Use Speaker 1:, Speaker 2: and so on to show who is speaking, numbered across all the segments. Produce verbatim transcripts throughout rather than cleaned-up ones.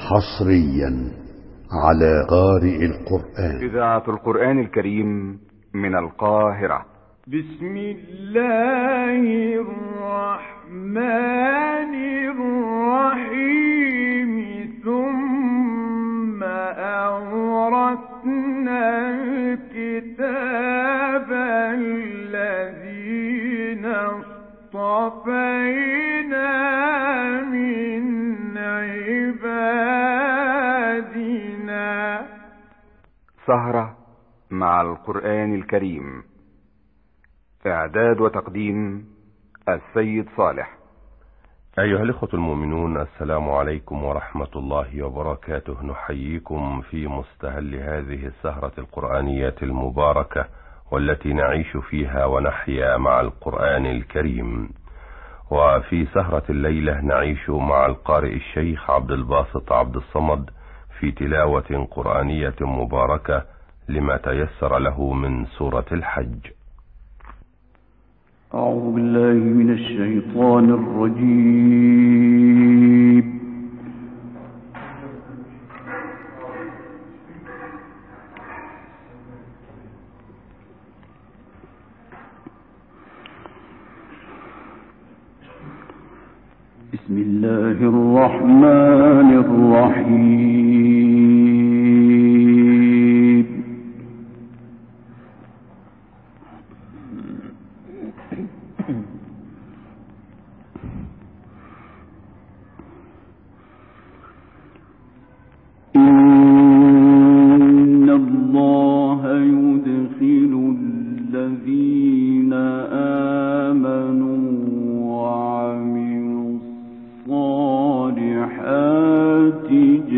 Speaker 1: حصريا على قارئ القرآن.
Speaker 2: إذاعة القرآن الكريم من القاهرة.
Speaker 3: بسم الله الرحمن الرحيم. ثم أورثنا الكتاب الذين اصطفينا من عبادنا.
Speaker 2: سهرة مع القرآن الكريم. إعداد وتقديم السيد صالح.
Speaker 4: أيها الإخوة المؤمنون، السلام عليكم ورحمة الله وبركاته. نحييكم في مستهل هذه السهرة القرآنية المباركة، والتي نعيش فيها ونحيا مع القرآن الكريم. وفي سهرة الليلة نعيش مع القارئ الشيخ عبد الباسط عبد الصمد في تلاوة قرآنية مباركة لما تيسر له من سورة الحج.
Speaker 5: أعوذ بالله من الشيطان الرجيم. بسم الله الرحمن الرحيم. إن الله يدخل الذين آمنوا وعملوا الصالحات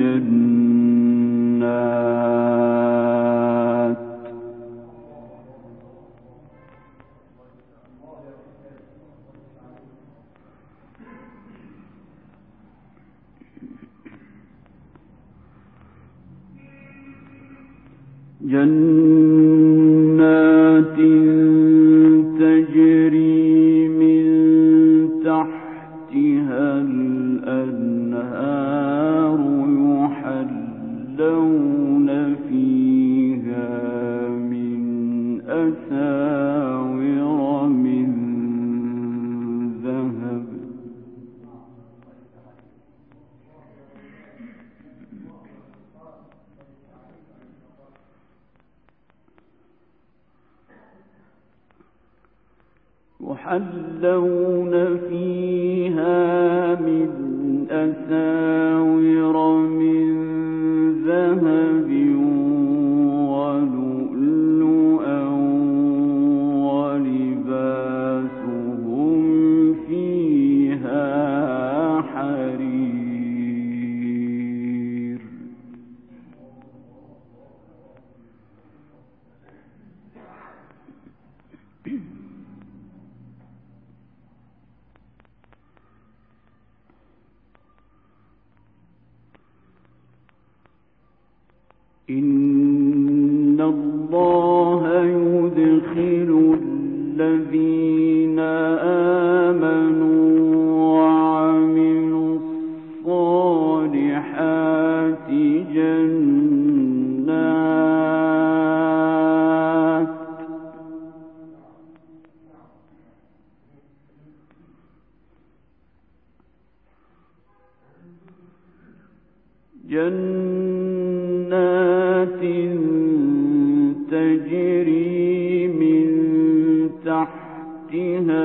Speaker 5: جنات جنات تجري من تحتها الأنهار يحلون فيها من أساور من ذهب يحلون فيها من أساور من ذهب ولؤلؤا ولباسهم فيها حرير. إن الله يدخل الذين آمنوا وعملوا الصالحات جنات جنات تجري من تحتها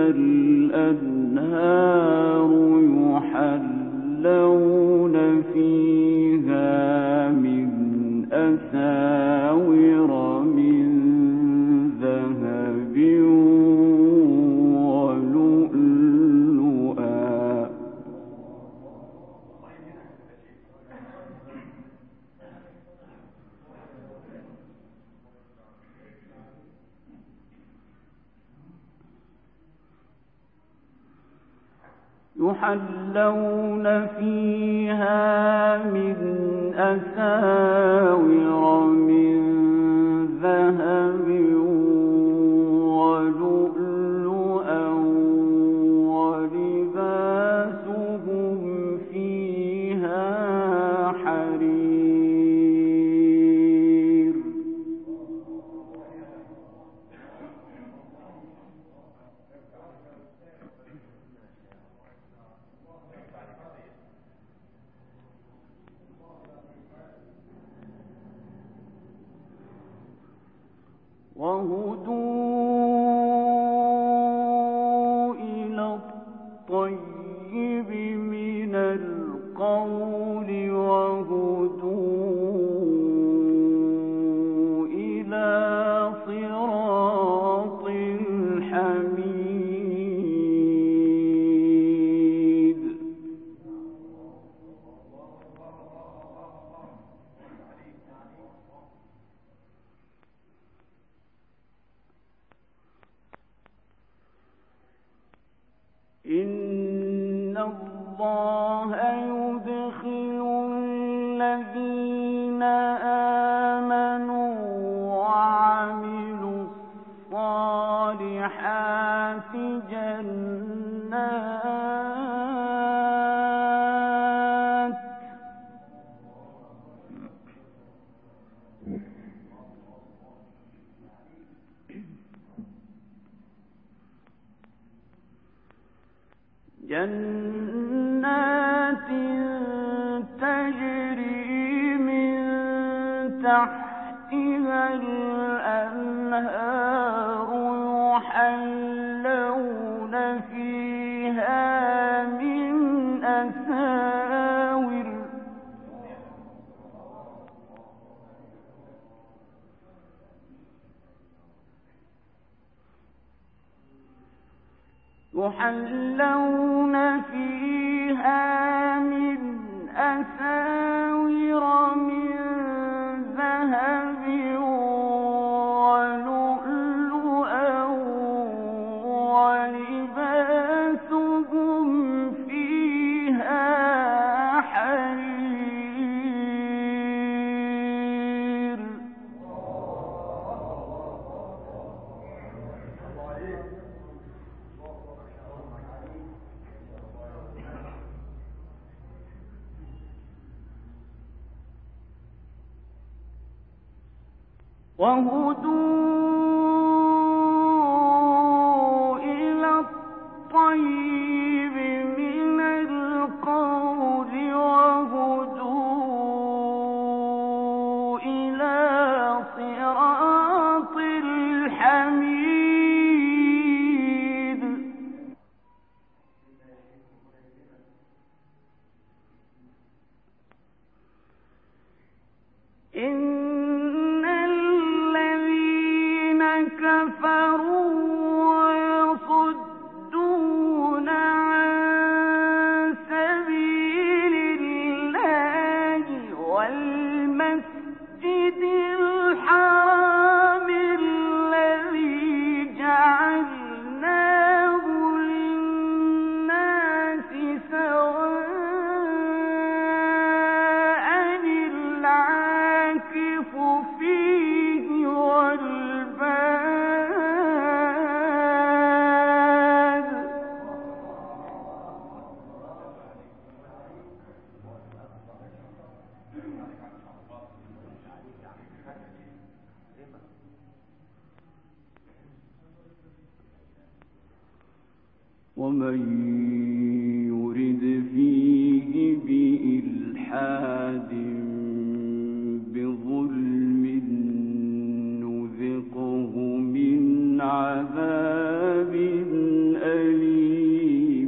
Speaker 5: الأنهار يحلون فيها من أساور من ذهب ولؤلؤا يحلون فيها من أساور من ذهب ولؤلؤا ولباسهم فيها حرير. القول وهدوا إلى صراط الحميد. إن الله يدخل الذين آمنوا وعملوا الصالحات جنات جنات تجري من تحتها الأنهار يحلون فيها من أساور يحلون فيها من أساور من ذهب ولؤلؤا ولباسهم فيها حرير. وهدوا إلى الطيب من القول وهدوا إلى صراط الحميد. إن الذين كفروا ويصدون عن سبيل الله والمسجد الحرام الذي جعلناه للناس سواء العاكف فيه والباد. ومن يرد فيه بإلحاد بظلم نذقه من عذاب أليم.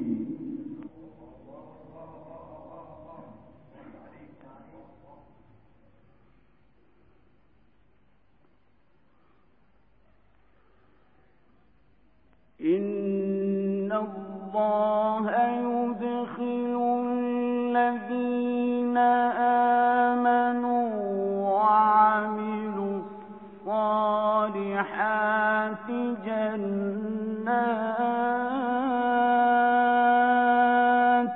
Speaker 5: إن الله يدخل الذين آمنوا وعملوا الصالحات جنات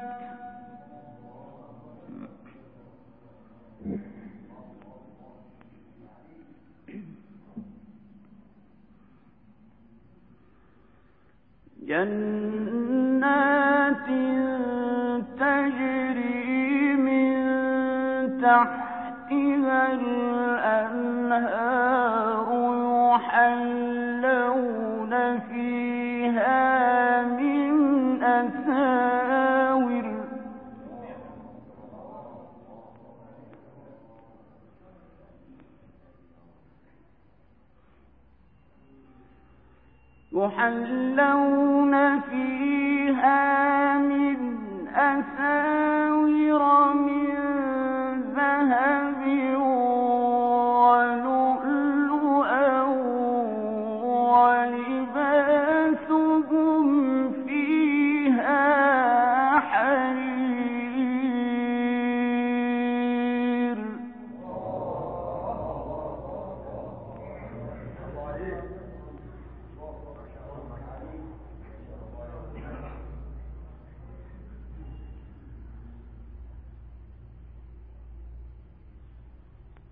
Speaker 5: جنات تجري من تحتها الأنهار يحلون فيها من أساور يحلون فيها من أساور من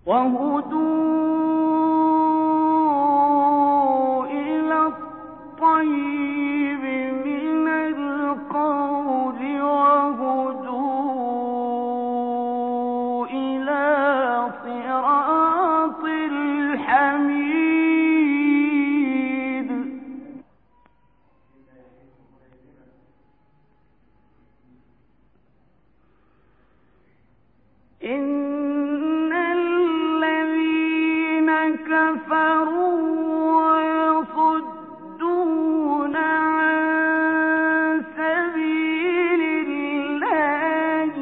Speaker 5: وهدوا إلى الطيب من القول وهدوا إلى صراط الحميد. إن الذين كفروا ويصدون عن سبيل الله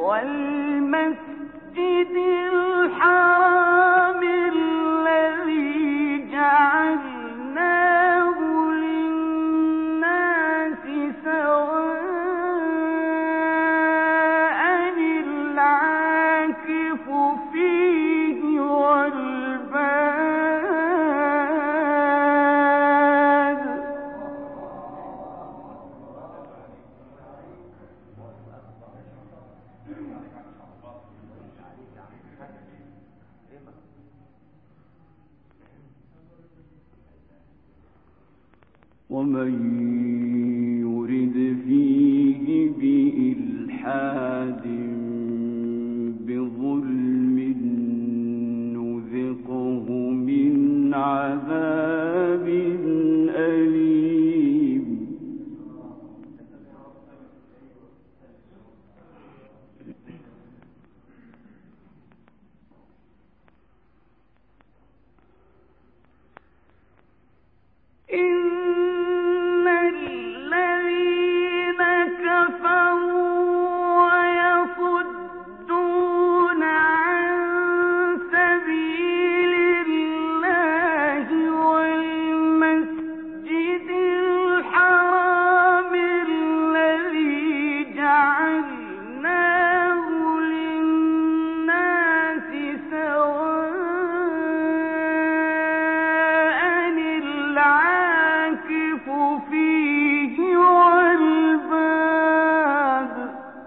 Speaker 5: والمسجد الحرام الذي جعلناه للناس سواء العاكف فيه والباد. ومن يرد فيه بإلحاد بظلم نذقه من عذاب أليم. إن الذين كفروا ويصدون عن سبيل الله والمسجد الحرام الذي جعلناه للناس سواء العاكف فيه والباد.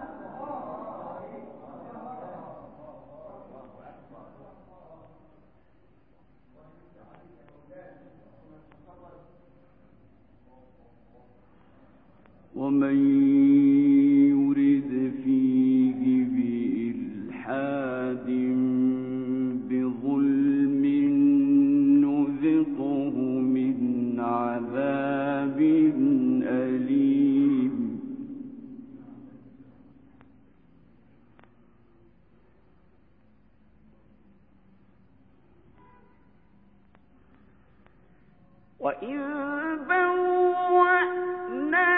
Speaker 5: ومن يرد فيه بإلحاد بظلم نذقه من عذاب أليم. وإذ بوأنا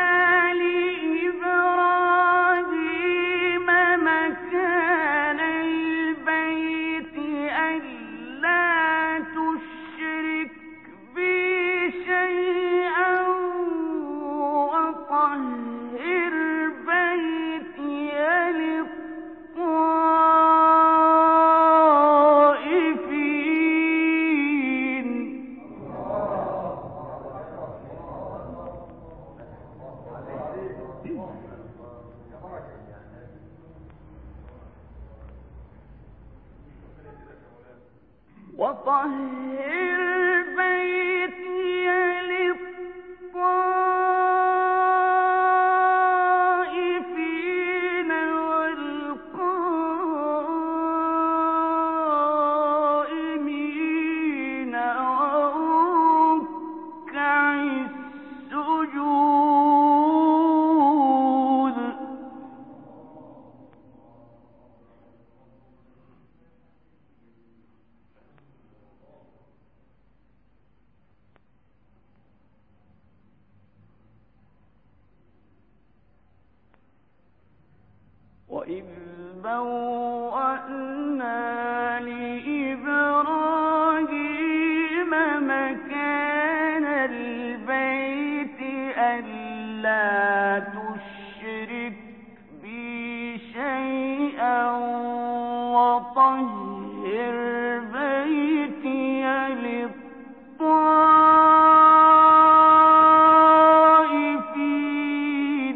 Speaker 5: لإبراهيم مكان البيت ألا تشرك بي شيئا وطهر بيتي للطائفين. وطهر بيتي للطائفين والقائمين والركع السجود. وإذ بوأنا لإبراهيم مكان البيت ألا تشرك بي شيئا وطهر بيتي للطائفين.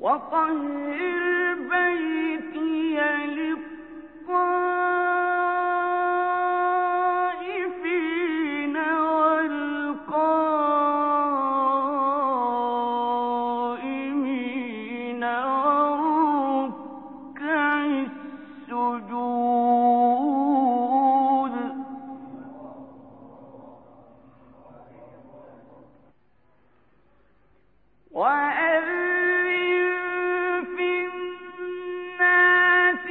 Speaker 5: وطهر بيتي للطائفين والقائمين وركع السجود. وأذن في الناس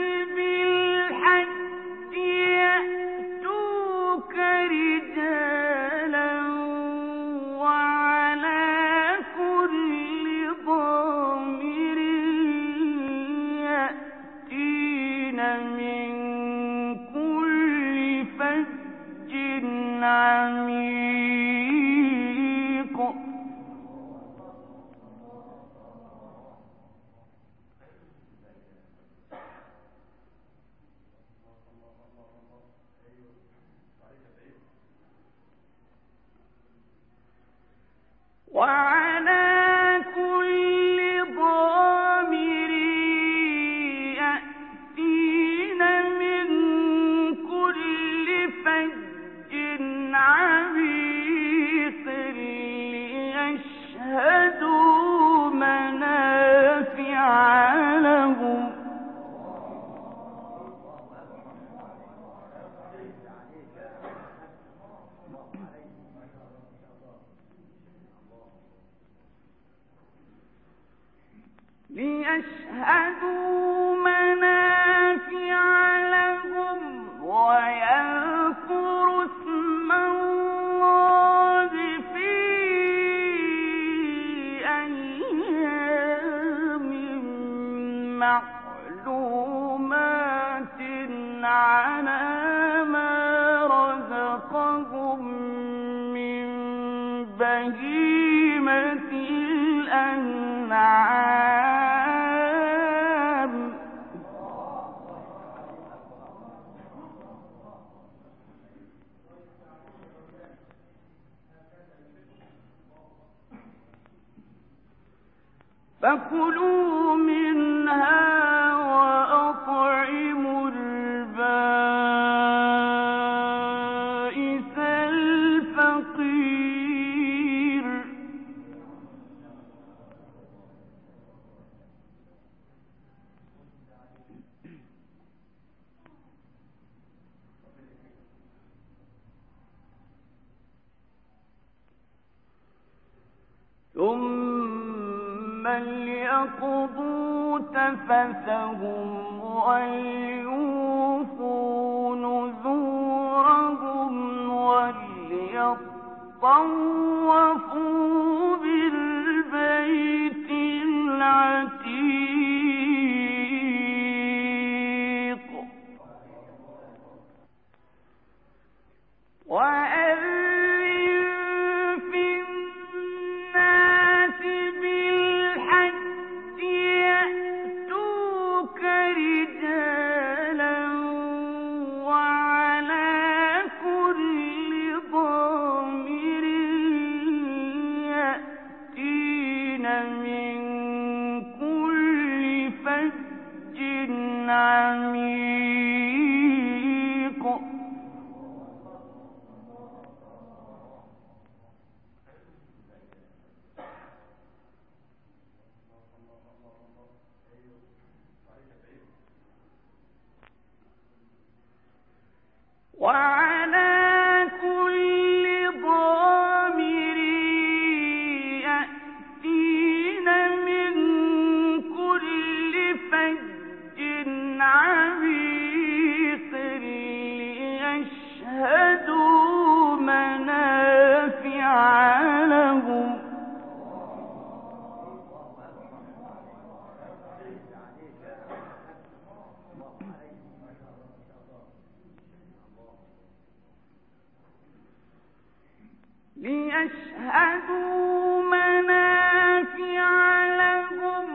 Speaker 5: بالحج يأتوك رجالا وعلى كل ضامر يأتين من كل فج عميق. وعلى كل ضامر يأتين من كل فج عميق ليشهدوا منافع لهم. ليشهدوا منافع لهم ويذكروا اسم الله في أيام معلومات على ما رزقهم من بهيمة الأنعام. فكلوا منها وأطعموا البائس الفقير. ثم ليقضوا تفثهم وليوفوا نذورهم وليطوفوا بالبيت العتيق. عميق. وعلى كل ضامر يأتين من كل فج عميق ليشهدوا منافع لهم. ليشهدوا منافع لهم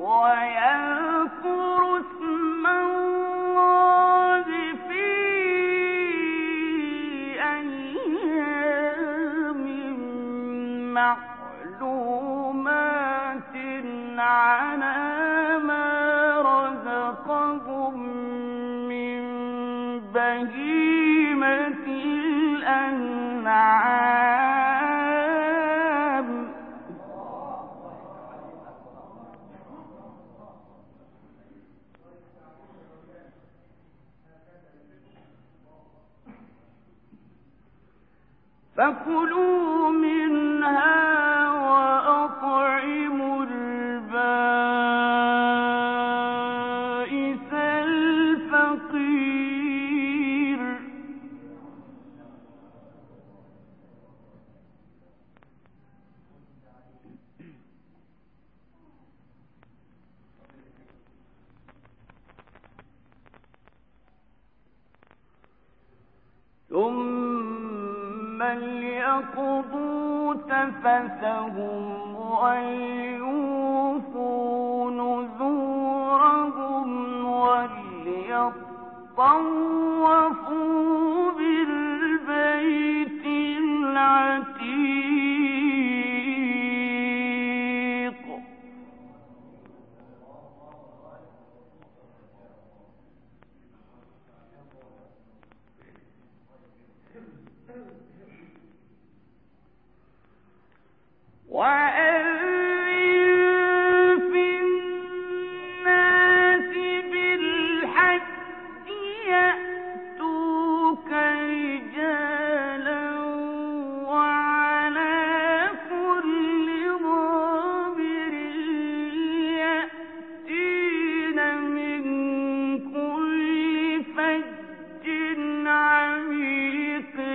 Speaker 5: ويذكروا اسم الله في أيام معلومات على فكلوا منها وأطعموا البائس الفقير. ثم ليقضوا تفثهم وليوفوا نذورهم وليطوفوا بالبيت العتيق. وأذن في الناس بالحج يأتوك رجالا وعلى كل ضامر يأتين من كل فج عميق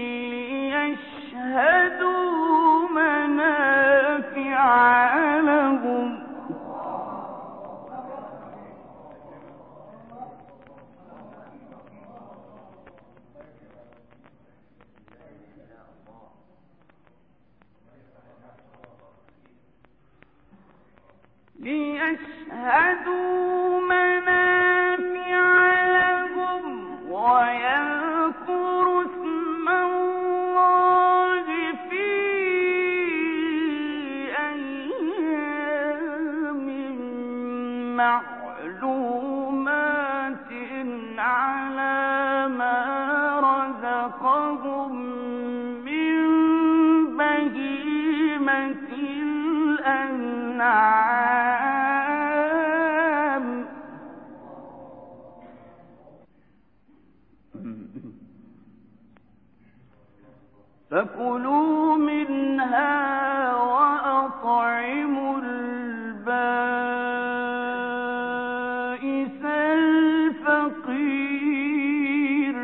Speaker 5: ليشهدوا منافع لهم. ليشهدوا منافع لهم ويذكروا اسم الله في أيام معلومات على ما رزقهم من بهيمة الأنعام. فكلوا منها وأطعموا البائس الفقير.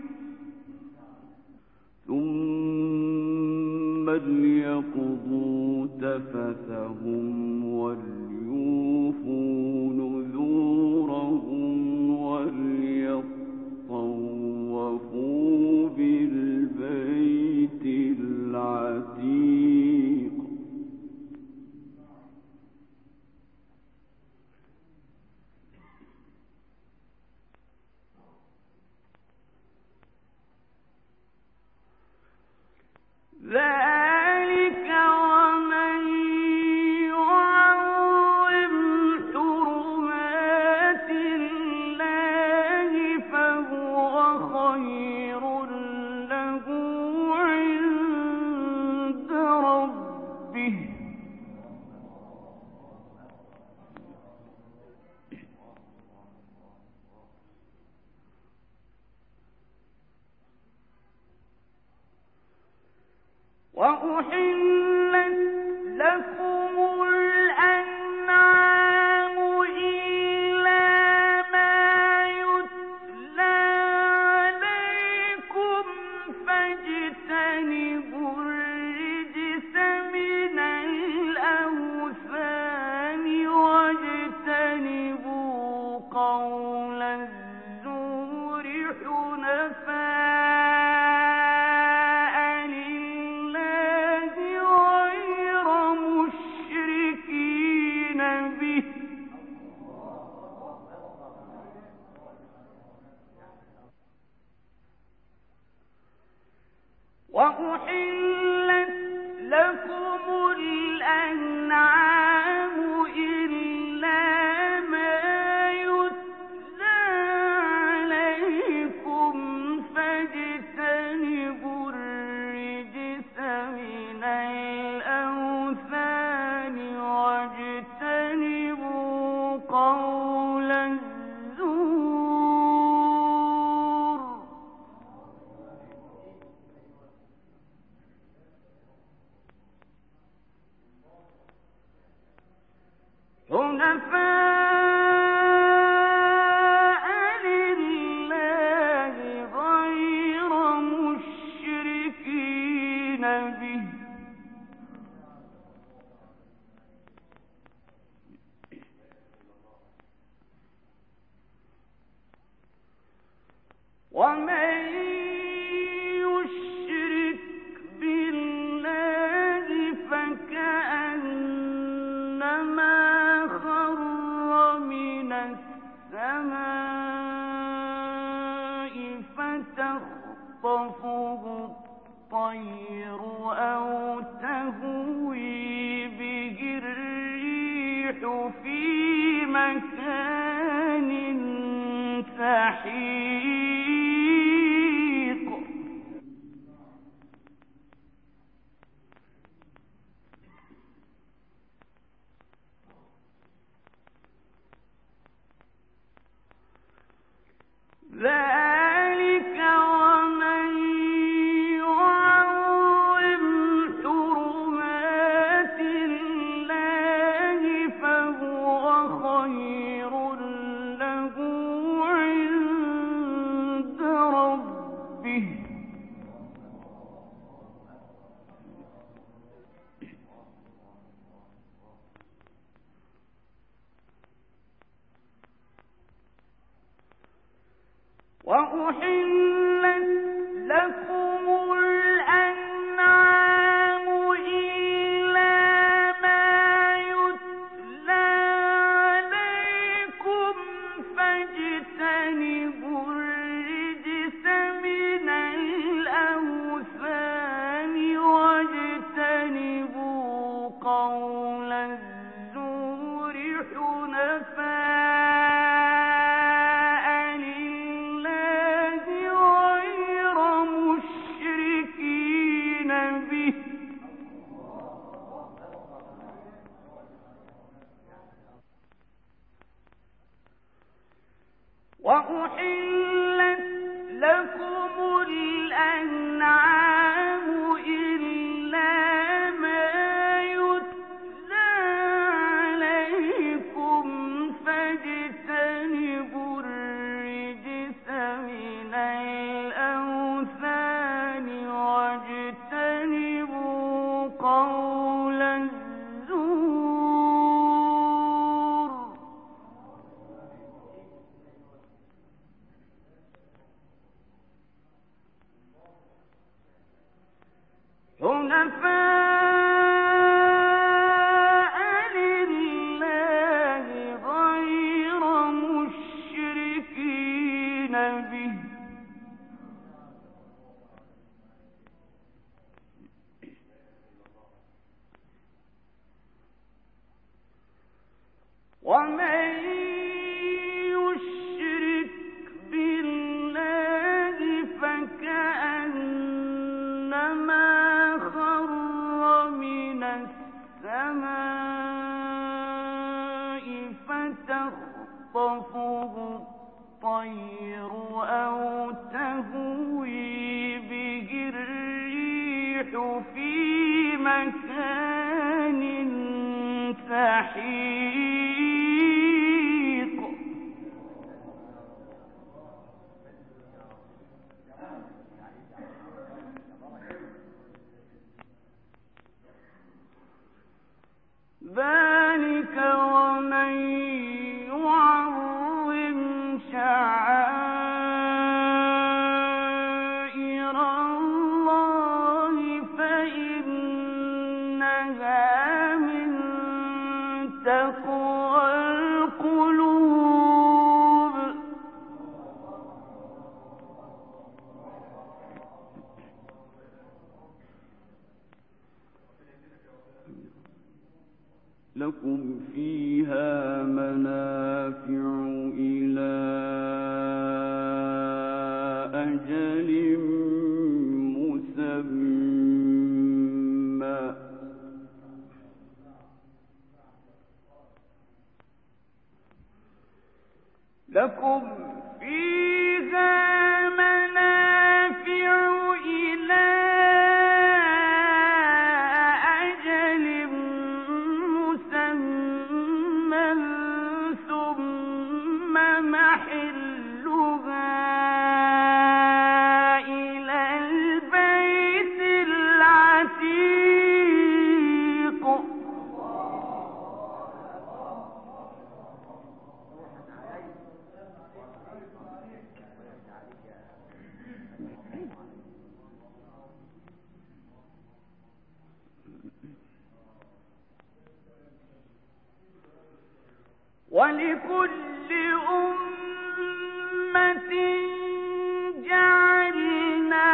Speaker 5: ثم ليقضوا تفثهم وليوفوا نذورهم وليطوفوا بالبيت العتيق. ذلك ومن يعظم حرمات الله فهو خير له عند ربه. وأحلت لكم الأنعام إلا ما يتلى عليكم فاجتنبوا الرجس من الأوثان واجتنبوا قول الزور حنفاء لله غير مشركين به. وأحلت لكم الأنعام إلا ما يتلى عليكم فاجتنبوا الرجس من الأوثان واجتنبوا قول الزور. حنفاء لله غير مشركين به ومن يشرك بالله فكأنما خر من السماء فتخطفه الطير أو تهوي به الريح في مكان سحيق ذلك ومن يعظم حرمات الله فهو خير له عند ربه وأحلت لكم الأنعام إلا ما يتلى عليكم فاجتنبوا الرجس من الأوثان واجتنبوا قول الزور حنفاء لله غير مشركين به وأحلت لكم الأنعام إلا ما يتلى عليكم فاجتنبوا الرجس من الأوثان واجتنبوا قول الزور حنفاء لله غير مشركين به ومن يشرك بالله فكأنما خر من السماء فتخطفه الطير أو تهوي به الريح في مكان سحيق ذلك ومن يعظم شعائر الله فإنها من تقوى القلوب لكم فيها منافع إلى أجل مسمى لكم فيها منافع إلى أجل مسمى ولكل أمة جعلنا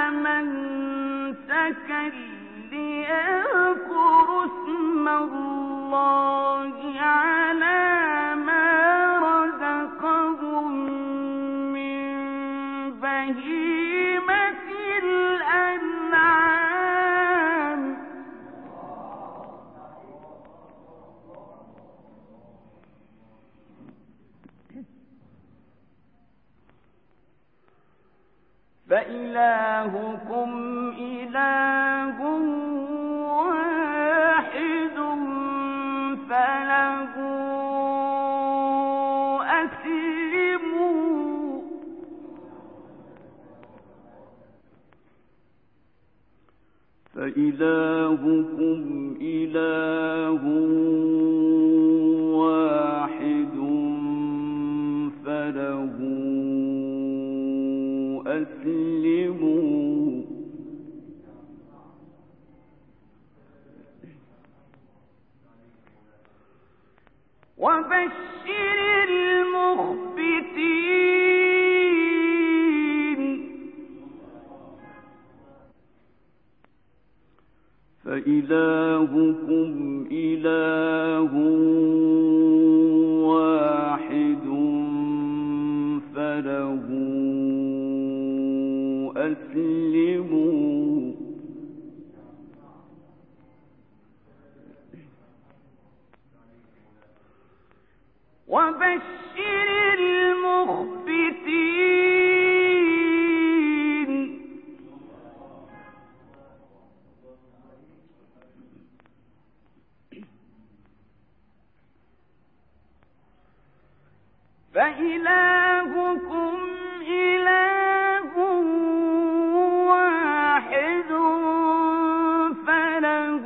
Speaker 5: منسكا ليذكروا اسم الله على ما رزقهم من بهيمة الأنعام. فإلهكم إله واحد فله أسلموا فإلهكم إله واحد فله أسلموا وبشر المخبتين فإلهكم إله واحد فله أسلموا وبشر المخبتين فإلهكم إله واحد فله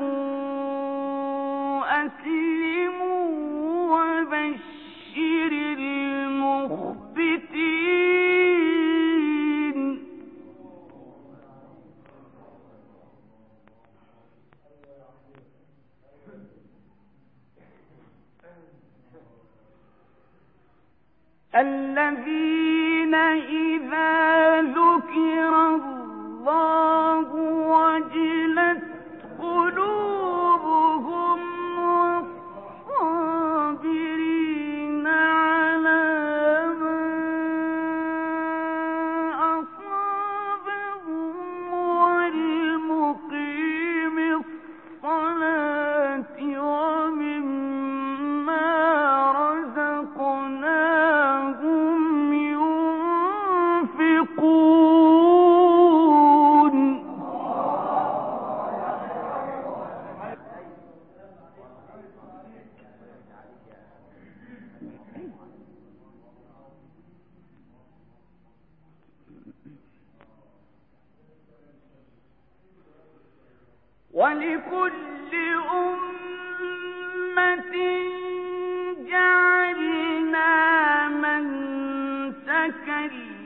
Speaker 5: أسلموا وبشر المخبتين الذين إذا ذكر الله وجلت قلوبهم والصابرين على ما أصابهم والمقيم الصلاة ومما رزقناهم ينفقون ولكل أمة جعلنا منسكا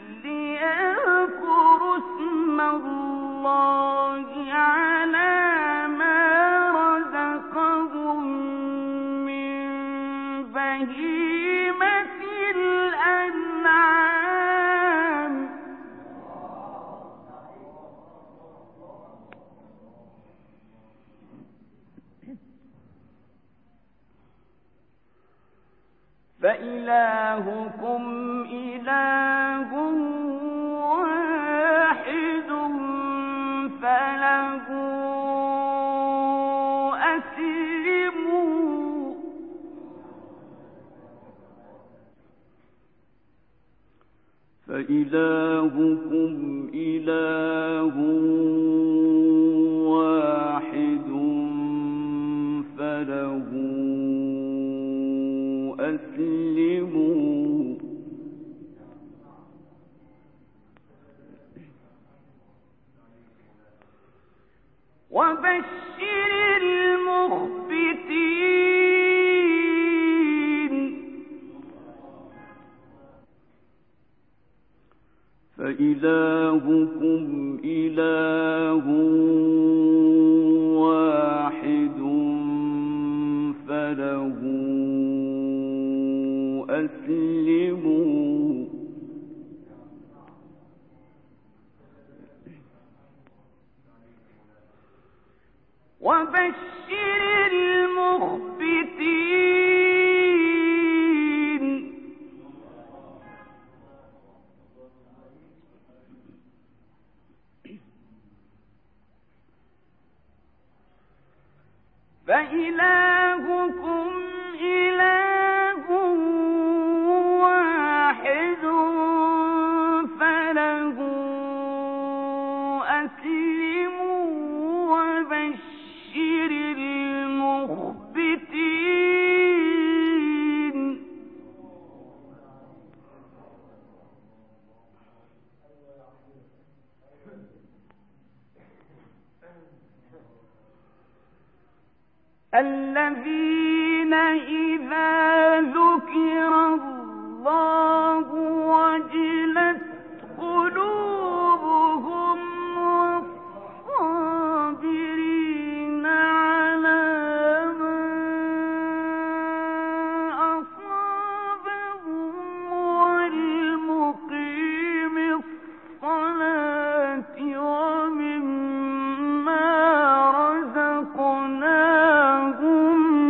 Speaker 5: ليذكروا اسم الله على ما رزقهم من بهيمة الأنعام. فإلهكم إله واحد فله أسلموا فإلهكم إله واحد فله أسلموا وبشر المخبتين فإلهكم إله واحد فله وبشر المخبتين فإلهكم إله واحد فله أسلموا وبشر المخبتين الذين إذا ذكر الله وجلت قلوبهم والصابرين على ما أصابهم والمقيم الصلاة ومما رزقناهم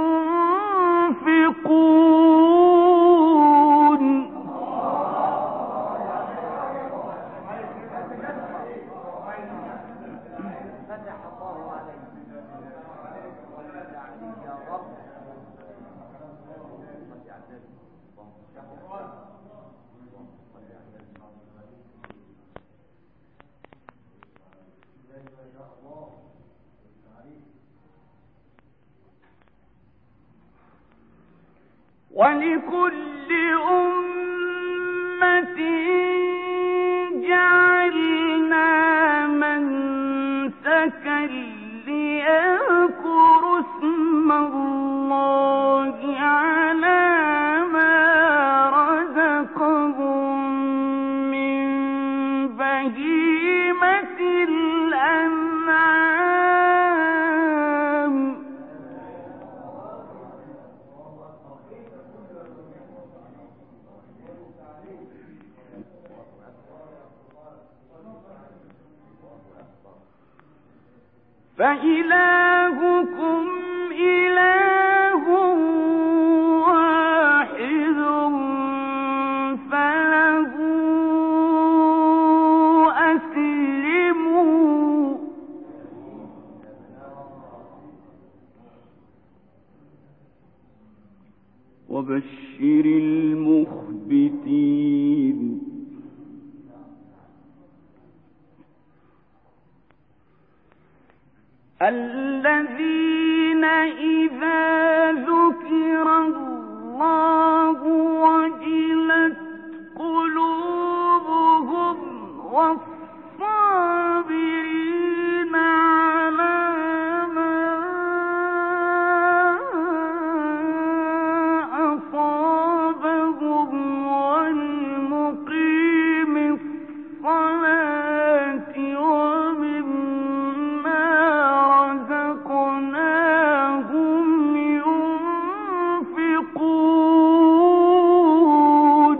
Speaker 5: ينفقون ولكل أمة جعلنا منسكا ليذكروا اسم الله على ما رزقهم من بهيمة الأنعام فإلهكم إله واحد فله أسلموا وبشر المخبتين الذين إذا ذكر الله وجلت قلوبهم والصابرين على ما أصابهم والمقيم الصلاة ومما رزقناهم ينفقون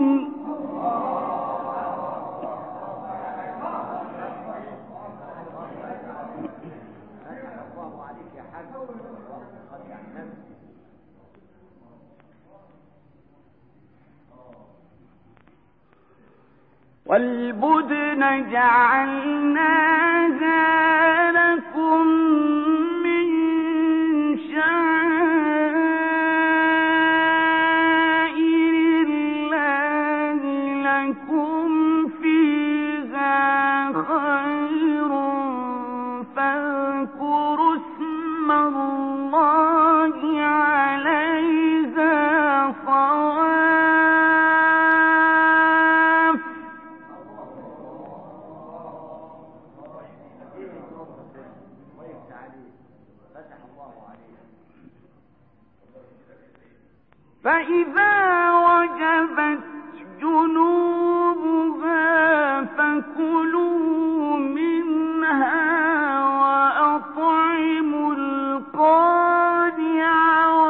Speaker 5: والبدن جعلناها لكم من شعائر الله لكم فيها خير فاذكروا اسم الله عليها صواف فإذا وجبت جنوبها فكلوا منها وأطعموا القانع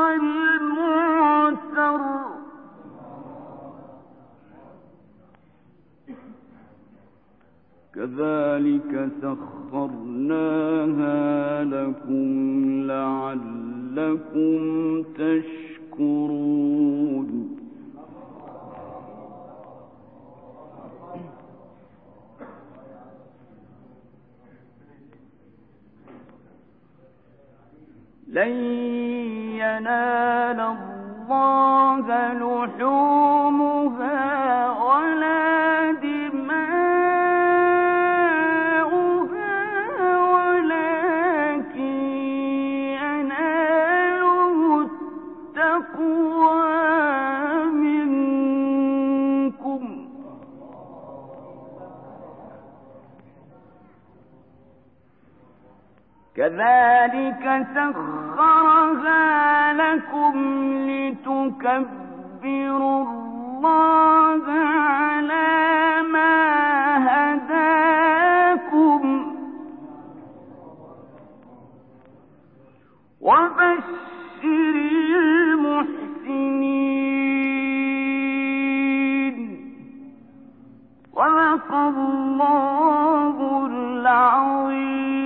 Speaker 5: والمعتر كذلك سخرناها لكم لعلكم تشكرون. لن ينال الله لحومها ولا دماؤها ولكن يناله التقوى منكم. كذلك سخرها لكم لتكبروا الله على ما هداكم وبشر المحسنين. صدق الله العظيم.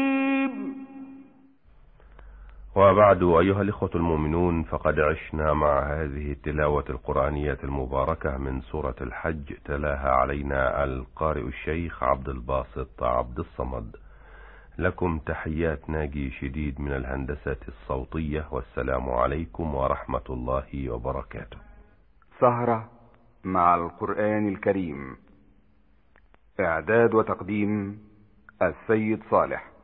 Speaker 4: وبعد أيها الإخوة المؤمنون، فقد عشنا مع هذه التلاوة القرآنية المباركة من سورة الحج، تلاها علينا القارئ الشيخ عبد الباسط عبد الصمد. لكم تحيات ناجي شديد من الهندسة الصوتية، والسلام عليكم ورحمة الله وبركاته.
Speaker 2: سهرة مع القرآن الكريم، إعداد وتقديم السيد صالح.